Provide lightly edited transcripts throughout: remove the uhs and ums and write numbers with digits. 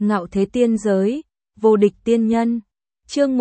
Ngạo thế tiên giới, vô địch tiên nhân. Chương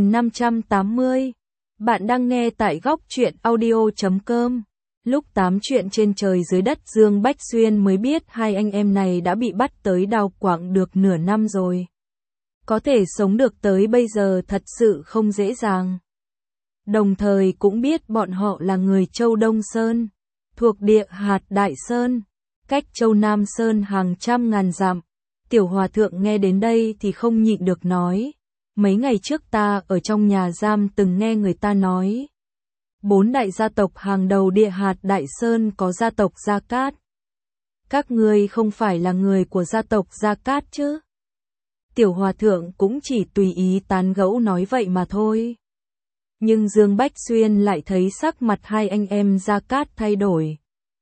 1580. Bạn đang nghe tại góc truyện audio.com. Lúc 8 chuyện trên trời dưới đất, Dương Bách Xuyên mới biết hai anh em này đã bị bắt tới Đào Quảng được nửa năm rồi. Có thể sống được tới bây giờ thật sự không dễ dàng. Đồng thời cũng biết bọn họ là người Châu Đông Sơn, thuộc địa hạt Đại Sơn, cách Châu Nam Sơn hàng trăm ngàn dặm. Tiểu Hòa Thượng nghe đến đây thì không nhịn được nói, mấy ngày trước ta ở trong nhà giam từng nghe người ta nói, 4 đại gia tộc hàng đầu địa hạt Đại Sơn có gia tộc Gia Cát. Các ngươi không phải là người của gia tộc Gia Cát chứ? Tiểu Hòa Thượng cũng chỉ tùy ý tán gẫu nói vậy mà thôi. Nhưng Dương Bách Xuyên lại thấy sắc mặt hai anh em Gia Cát thay đổi.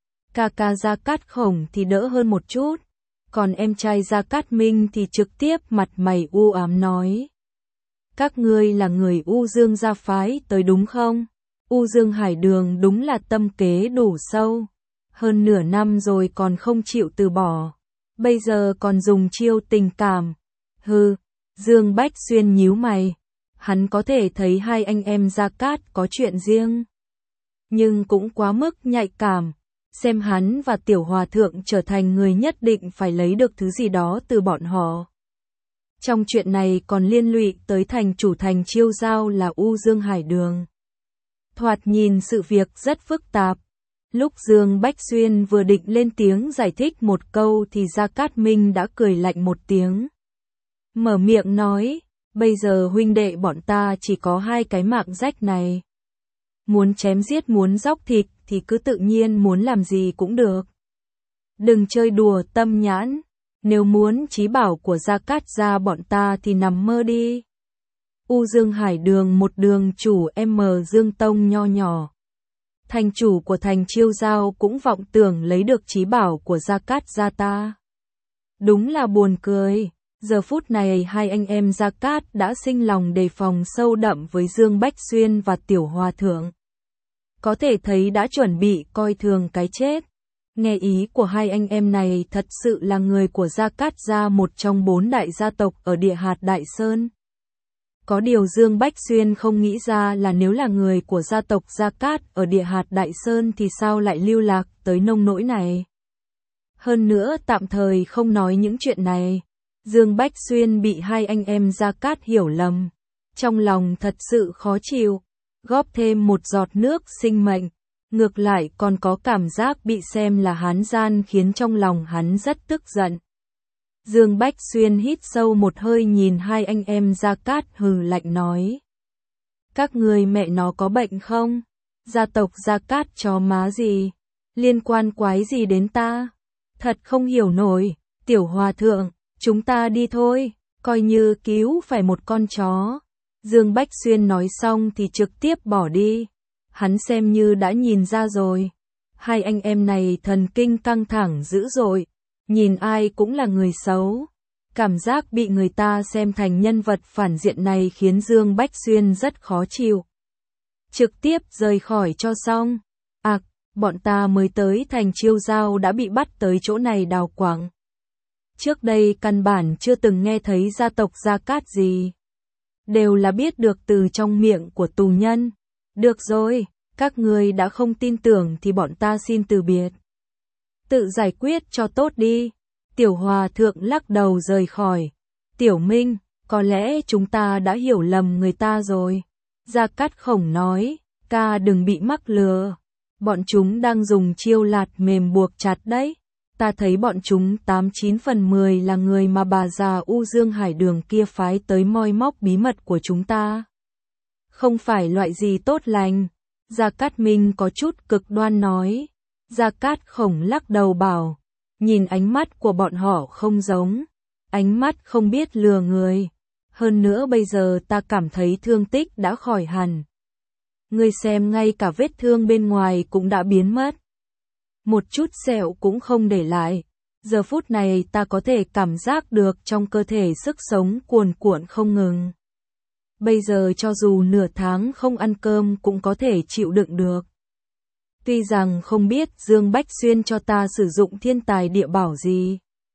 Ca Gia Cát Khổng thì đỡ hơn một chút, còn em trai Gia Cát Minh thì trực tiếp mặt mày u ám nói. Các ngươi là người U Dương gia phái tới đúng không? U Dương Hải Đường đúng là tâm kế đủ sâu. Hơn nửa năm rồi còn không chịu từ bỏ. Bây giờ còn dùng chiêu tình cảm. Hừ, Dương Bách Xuyên nhíu mày. Hắn có thể thấy hai anh em Gia Cát có chuyện riêng, nhưng cũng quá mức nhạy cảm. Xem hắn và Tiểu Hòa Thượng trở thành người nhất định phải lấy được thứ gì đó từ bọn họ. Trong chuyện này còn liên lụy tới thành chủ thành Chiêu Giao là U Dương Hải Đường. Thoạt nhìn sự việc rất phức tạp. Lúc Dương Bách Xuyên vừa định lên tiếng giải thích một câu thì Gia Cát Minh đã cười lạnh một tiếng. Mở miệng nói, bây giờ huynh đệ bọn ta chỉ có hai cái mạng rách này. Muốn chém giết muốn dóc thịt thì cứ tự nhiên muốn làm gì cũng được. Đừng chơi đùa tâm nhãn, nếu muốn chí bảo của Gia Cát gia bọn ta thì nằm mơ đi. U Dương Hải Đường một đường chủ Dương Tông nho nhỏ. Thành chủ của thành Chiêu Giao cũng vọng tưởng lấy được chí bảo của Gia Cát gia ta. Đúng là buồn cười, giờ phút này hai anh em Gia Cát đã sinh lòng đề phòng sâu đậm với Dương Bách Xuyên và Tiểu Hòa Thượng. Có thể thấy đã chuẩn bị coi thường cái chết. Nghe ý của hai anh em này thật sự là người của Gia Cát gia, một trong 4 đại gia tộc ở địa hạt Đại Sơn. Có điều Dương Bách Xuyên không nghĩ ra là nếu là người của gia tộc Gia Cát ở địa hạt Đại Sơn thì sao lại lưu lạc tới nông nỗi này. Hơn nữa tạm thời không nói những chuyện này, Dương Bách Xuyên bị hai anh em Gia Cát hiểu lầm. Trong lòng thật sự khó chịu, góp thêm một giọt nước sinh mệnh. Ngược lại còn có cảm giác bị xem là hán gian khiến trong lòng hắn rất tức giận. Dương Bách Xuyên hít sâu một hơi nhìn hai anh em Gia Cát hừ lạnh nói. Các người mẹ nó có bệnh không? Gia tộc Gia Cát chó má gì? Liên quan quái gì đến ta? Thật không hiểu nổi. Tiểu Hòa Thượng, chúng ta đi thôi, coi như cứu phải một con chó. Dương Bách Xuyên nói xong thì trực tiếp bỏ đi. Hắn xem như đã nhìn ra rồi. Hai anh em này thần kinh căng thẳng dữ dội. Nhìn ai cũng là người xấu. Cảm giác bị người ta xem thành nhân vật phản diện này khiến Dương Bách Xuyên rất khó chịu. Trực tiếp rời khỏi cho xong. Bọn ta mới tới thành Chiêu Giao đã bị bắt tới chỗ này Đào Quảng. Trước đây căn bản chưa từng nghe thấy gia tộc Gia Cát gì. Đều là biết được từ trong miệng của tù nhân. Được rồi, các ngươi đã không tin tưởng thì bọn ta xin từ biệt. Tự giải quyết cho tốt đi. Tiểu Hòa Thượng lắc đầu rời khỏi. Tiểu Minh, có lẽ chúng ta đã hiểu lầm người ta rồi. Gia Cát Khổng nói, ca đừng bị mắc lừa. Bọn chúng đang dùng chiêu lạt mềm buộc chặt đấy. Ta thấy bọn chúng 89 phần 10 là người mà bà già U Dương Hải Đường kia phái tới moi móc bí mật của chúng ta. Không phải loại gì tốt lành. Gia Cát Minh có chút cực đoan nói. Gia Cát Khổng lắc đầu bảo, nhìn ánh mắt của bọn họ không giống. Ánh mắt không biết lừa người. Hơn nữa bây giờ ta cảm thấy thương tích đã khỏi hẳn. Ngươi xem ngay cả vết thương bên ngoài cũng đã biến mất. Một chút sẹo cũng không để lại. Giờ phút này ta có thể cảm giác được trong cơ thể sức sống cuồn cuộn không ngừng. Bây giờ cho dù nửa tháng không ăn cơm cũng có thể chịu đựng được. Tuy rằng không biết Dương Bách Xuyên cho ta sử dụng thiên tài địa bảo gì,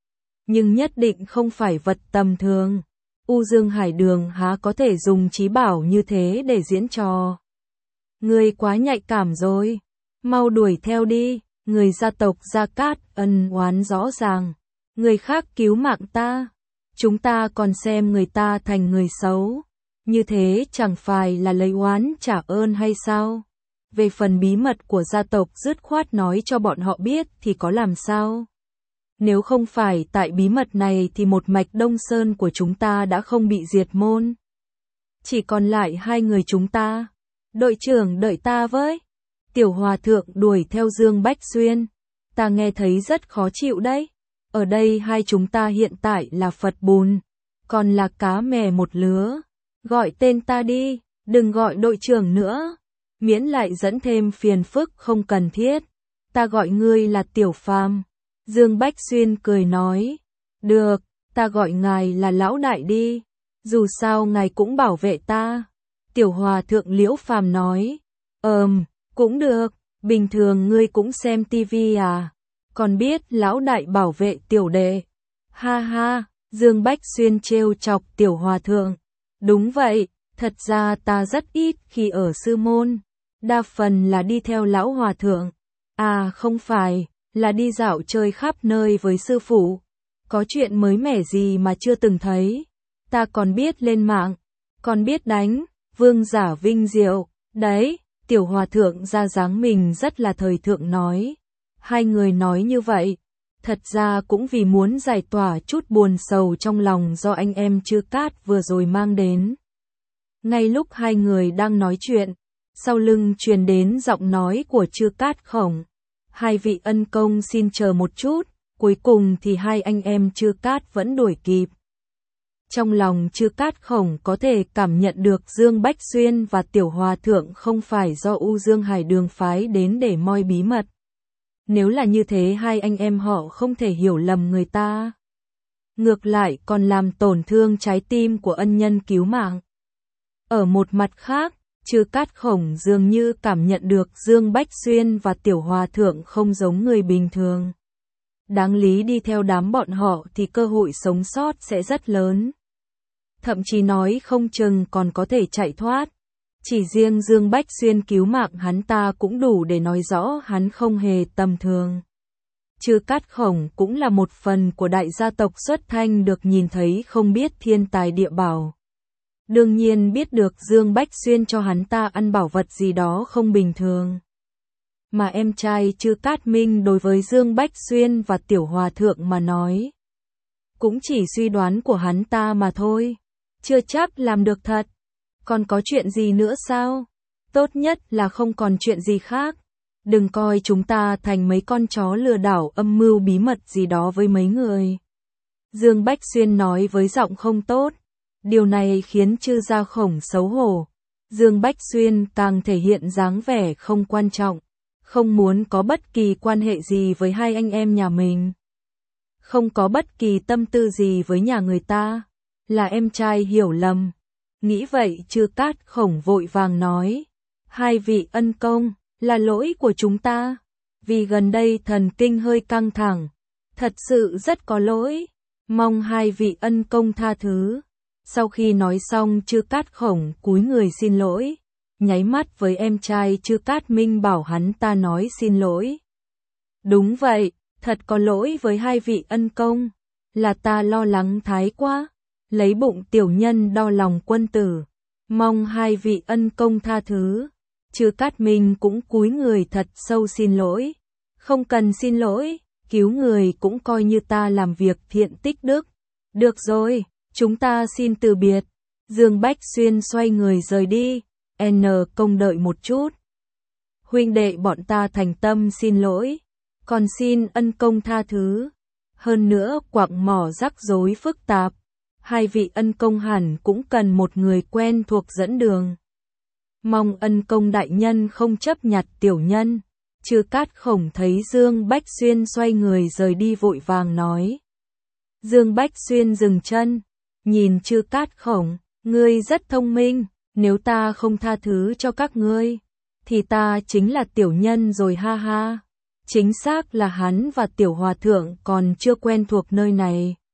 nhưng nhất định không phải vật tầm thường. U Dương Hải Đường há có thể dùng trí bảo như thế để diễn trò. Ngươi quá nhạy cảm rồi, mau đuổi theo đi, người gia tộc Gia Cát ân oán rõ ràng. Người khác cứu mạng ta, chúng ta còn xem người ta thành người xấu. Như thế chẳng phải là lấy oán trả ơn hay sao? Về phần bí mật của gia tộc dứt khoát nói cho bọn họ biết thì có làm sao? Nếu không phải tại bí mật này thì một mạch Đông Sơn của chúng ta đã không bị diệt môn. Chỉ còn lại hai người chúng ta. Đội trưởng đợi ta với. Tiểu Hòa Thượng đuổi theo Dương Bách Xuyên. Ta nghe thấy rất khó chịu đấy. Ở đây hai chúng ta hiện tại là Phật bùn, còn là cá mè một lứa. Gọi tên ta đi, đừng gọi đội trưởng nữa. Miễn lại dẫn thêm phiền phức không cần thiết. Ta gọi ngươi là Tiểu Phàm. Dương Bách Xuyên cười nói. Được, ta gọi ngài là Lão Đại đi. Dù sao ngài cũng bảo vệ ta. Tiểu Hòa Thượng Liễu Phàm nói. Cũng được, bình thường ngươi cũng xem tivi à? Còn biết Lão Đại bảo vệ tiểu đệ. Ha ha, Dương Bách Xuyên trêu chọc Tiểu Hòa Thượng. Đúng vậy, thật ra ta rất ít khi ở sư môn. Đa phần là đi theo Lão Hòa Thượng. À không phải, là đi dạo chơi khắp nơi với sư phụ. Có chuyện mới mẻ gì mà chưa từng thấy. Ta còn biết lên mạng, còn biết đánh, vương giả vinh diệu. Đấy, Tiểu Hòa Thượng ra dáng mình rất là thời thượng nói. Hai người nói như vậy, thật ra cũng vì muốn giải tỏa chút buồn sầu trong lòng do anh em Chư Cát vừa rồi mang đến. Ngay lúc hai người đang nói chuyện, sau lưng truyền đến giọng nói của Chư Cát Khổng. Hai vị ân công xin chờ một chút, cuối cùng thì hai anh em Chư Cát vẫn đuổi kịp. Trong lòng Chư Cát Khổng có thể cảm nhận được Dương Bách Xuyên và Tiểu Hòa Thượng không phải do U Dương Hải Đường phái đến để moi bí mật. Nếu là như thế hai anh em họ không thể hiểu lầm người ta. Ngược lại còn làm tổn thương trái tim của ân nhân cứu mạng. Ở một mặt khác, Chư Cát Khổng dường như cảm nhận được Dương Bách Xuyên và Tiểu Hòa Thượng không giống người bình thường. Đáng lý đi theo đám bọn họ thì cơ hội sống sót sẽ rất lớn. Thậm chí nói không chừng còn có thể chạy thoát. Chỉ riêng Dương Bách Xuyên cứu mạng hắn ta cũng đủ để nói rõ hắn không hề tầm thường. Chư Cát Khổng cũng là một phần của đại gia tộc xuất thanh được nhìn thấy không biết thiên tài địa bảo. Đương nhiên biết được Dương Bách Xuyên cho hắn ta ăn bảo vật gì đó không bình thường. Mà em trai Chư Cát Minh đối với Dương Bách Xuyên và Tiểu Hòa Thượng mà nói, cũng chỉ suy đoán của hắn ta mà thôi, chưa chắc làm được thật. Còn có chuyện gì nữa sao? Tốt nhất là không còn chuyện gì khác. Đừng coi chúng ta thành mấy con chó lừa đảo âm mưu bí mật gì đó với mấy người. Dương Bách Xuyên nói với giọng không tốt. Điều này khiến Chư Gia Khổng xấu hổ. Dương Bách Xuyên càng thể hiện dáng vẻ không quan trọng, không muốn có bất kỳ quan hệ gì với hai anh em nhà mình. Không có bất kỳ tâm tư gì với nhà người ta. Là em trai hiểu lầm. Nghĩ vậy Chư Cát Khổng vội vàng nói. Hai vị ân công, là lỗi của chúng ta. Vì gần đây thần kinh hơi căng thẳng. Thật sự rất có lỗi. Mong hai vị ân công tha thứ. Sau khi nói xong Chư Cát Khổng cúi người xin lỗi. Nháy mắt với em trai Chư Cát Minh bảo hắn ta nói xin lỗi. Đúng vậy, thật có lỗi với hai vị ân công. Là ta lo lắng thái quá. Lấy bụng tiểu nhân đo lòng quân tử. Mong hai vị ân công tha thứ. Chư Cát Minh cũng cúi người thật sâu xin lỗi. Không cần xin lỗi, cứu người cũng coi như ta làm việc thiện tích đức. Được rồi, chúng ta xin từ biệt. Dương Bách Xuyên xoay người rời đi. N công đợi một chút. Huynh đệ bọn ta thành tâm xin lỗi. Còn xin ân công tha thứ. Hơn nữa quặng mỏ rắc rối phức tạp. Hai vị ân công hẳn cũng cần một người quen thuộc dẫn đường. Mong ân công đại nhân không chấp nhặt tiểu nhân. Chư Cát Khổng thấy Dương Bách Xuyên xoay người rời đi vội vàng nói. Dương Bách Xuyên dừng chân, nhìn Chư Cát Khổng, ngươi rất thông minh, nếu ta không tha thứ cho các ngươi, thì ta chính là tiểu nhân rồi ha ha. Chính xác là hắn và Tiểu Hòa Thượng còn chưa quen thuộc nơi này.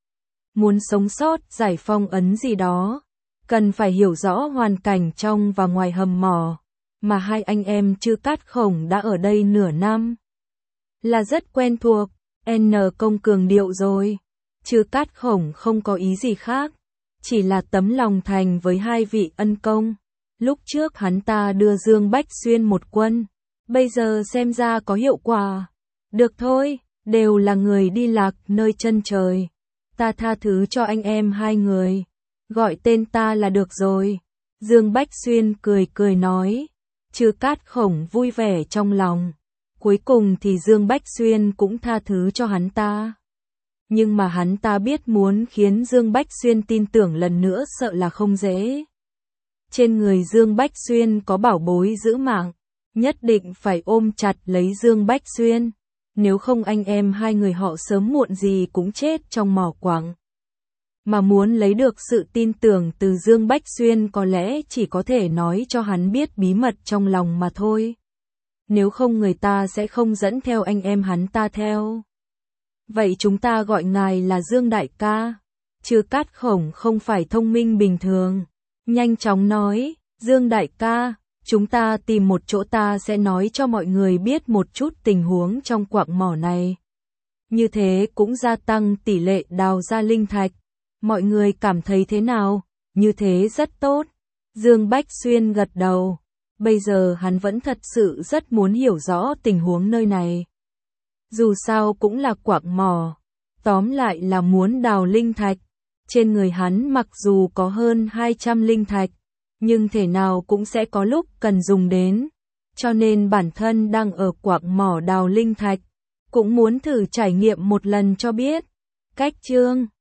muốn sống sót giải phong ấn gì đó, cần phải hiểu rõ hoàn cảnh trong và ngoài hầm mỏ, mà hai anh em Trư Cát Khổng đã ở đây nửa năm. Là rất quen thuộc, N Công cường điệu rồi. Trư Cát Khổng không có ý gì khác, chỉ là tấm lòng thành với hai vị ân công. Lúc trước hắn ta đưa Dương Bách Xuyên một quân, bây giờ xem ra có hiệu quả. Được thôi, đều là người đi lạc nơi chân trời. Ta tha thứ cho anh em hai người. Gọi tên ta là được rồi. Dương Bách Xuyên cười cười nói. Trư Cát Khổng vui vẻ trong lòng. Cuối cùng thì Dương Bách Xuyên cũng tha thứ cho hắn ta. Nhưng mà hắn ta biết muốn khiến Dương Bách Xuyên tin tưởng lần nữa sợ là không dễ. Trên người Dương Bách Xuyên có bảo bối giữ mạng, nhất định phải ôm chặt lấy Dương Bách Xuyên, nếu không anh em hai người họ sớm muộn gì cũng chết trong mỏ quặng. Mà muốn lấy được sự tin tưởng từ Dương Bách Xuyên có lẽ chỉ có thể nói cho hắn biết bí mật trong lòng mà thôi. Nếu không người ta sẽ không dẫn theo anh em hắn ta theo. Vậy chúng ta gọi ngài là Dương Đại ca. Trư Cát Khổng không phải thông minh bình thường. Nhanh chóng nói, Dương Đại ca, chúng ta tìm một chỗ ta sẽ nói cho mọi người biết một chút tình huống trong quặng mỏ này. Như thế cũng gia tăng tỷ lệ đào ra linh thạch. Mọi người cảm thấy thế nào? Như thế rất tốt. Dương Bách Xuyên gật đầu. Bây giờ hắn vẫn thật sự rất muốn hiểu rõ tình huống nơi này. Dù sao cũng là quặng mỏ. Tóm lại là muốn đào linh thạch. Trên người hắn mặc dù có hơn 200 linh thạch, nhưng thể nào cũng sẽ có lúc cần dùng đến. Cho nên bản thân đang ở quặng mỏ đào linh thạch, cũng muốn thử trải nghiệm một lần cho biết. Cách chương